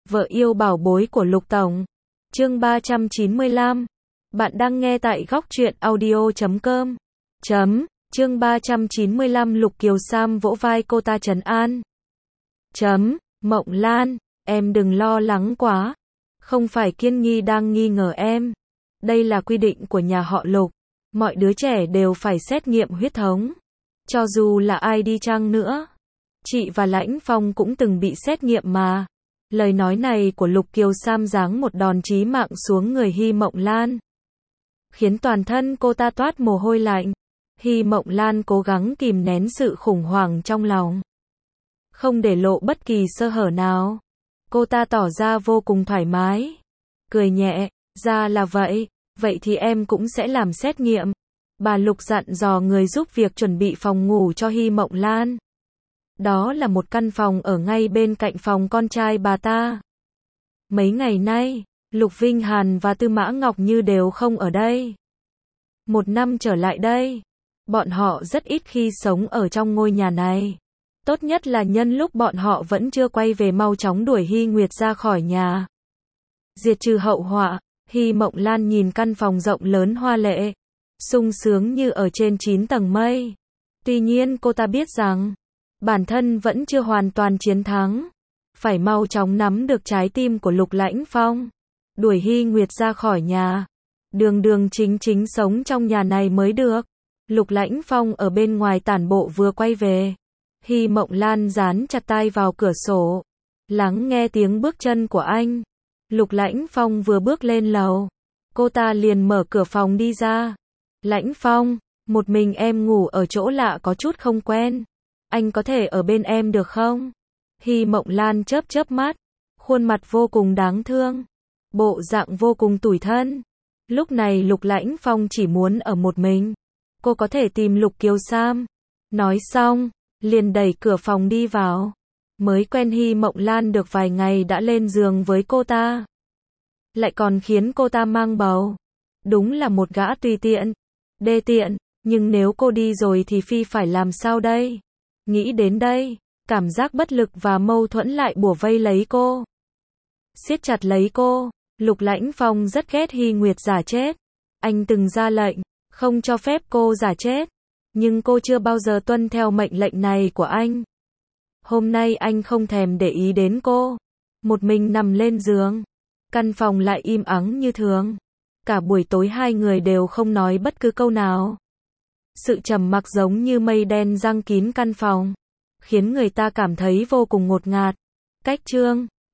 Vợ yêu bảo bối của Lục Tổng. Chương 395. Bạn đang nghe tại góc truyện audio.com. Chương 395 Lục Kiều Sam vỗ vai cô ta trấn an. Mộng Lan, em đừng lo lắng quá. Không phải Kiên Nhi đang nghi ngờ em. Đây là quy định của nhà họ Lục. Mọi đứa trẻ đều phải xét nghiệm huyết thống. Cho dù là ai đi chăng nữa. Chị và Lãnh Phong cũng từng bị xét nghiệm mà. Lời nói này của Lục Kiều Sam giáng một đòn chí mạng xuống người Hy Mộng Lan, khiến toàn thân cô ta toát mồ hôi lạnh. Hy Mộng Lan cố gắng kìm nén sự khủng hoảng trong lòng, không để lộ bất kỳ sơ hở nào. Cô ta tỏ ra vô cùng thoải mái, cười nhẹ, ra là vậy, vậy thì em cũng sẽ làm xét nghiệm. Bà Lục dặn dò người giúp việc chuẩn bị phòng ngủ cho Hy Mộng Lan. Đó là một căn phòng ở ngay bên cạnh phòng con trai bà ta. Mấy ngày nay, Lục Vinh Hàn và Tư Mã Ngọc Như đều không ở đây. Một năm trở lại đây, bọn họ rất ít khi sống ở trong ngôi nhà này. Tốt nhất là nhân lúc bọn họ vẫn chưa quay về mau chóng đuổi Hy Nguyệt ra khỏi nhà, diệt trừ hậu họa. Hy Mộng Lan nhìn căn phòng rộng lớn hoa lệ, sung sướng như ở trên 9 tầng mây. Tuy nhiên cô ta biết rằng bản thân vẫn chưa hoàn toàn chiến thắng, phải mau chóng nắm được trái tim của Lục Lãnh Phong, đuổi Hy Nguyệt ra khỏi nhà, đường đường chính chính sống trong nhà này mới được. Lục Lãnh Phong ở bên ngoài tản bộ vừa quay về. Hy Mộng Lan dán chặt tai vào cửa sổ, lắng nghe tiếng bước chân của anh. Lục Lãnh Phong vừa bước lên lầu, cô ta liền mở cửa phòng đi ra. Lãnh Phong, một mình em ngủ ở chỗ lạ có chút không quen. Anh có thể ở bên em được không? Hy Mộng Lan chớp chớp mắt, khuôn mặt vô cùng đáng thương, bộ dạng vô cùng tủi thân. Lúc này Lục Lãnh Phong chỉ muốn ở một mình. Cô có thể tìm Lục Kiều Sam. Nói xong, liền đẩy cửa phòng đi vào. Mới quen Hy Mộng Lan được vài ngày đã lên giường với cô ta, lại còn khiến cô ta mang bầu. Đúng là một gã tùy tiện, đê tiện. Nhưng nếu cô đi rồi thì Phi phải làm sao đây? Nghĩ đến đây, cảm giác bất lực và mâu thuẫn lại bủa vây lấy cô, siết chặt lấy cô. Lục Lãnh Phong rất ghét Hy Nguyệt giả chết. Anh từng ra lệnh, không cho phép cô giả chết. Nhưng cô chưa bao giờ tuân theo mệnh lệnh này của anh. Hôm nay anh không thèm để ý đến cô. Một mình nằm lên giường. Căn phòng lại im ắng như thường. Cả buổi tối hai người đều không nói bất cứ câu nào. Sự trầm mặc giống như mây đen giăng kín căn phòng, khiến người ta cảm thấy vô cùng ngột ngạt. Cách chương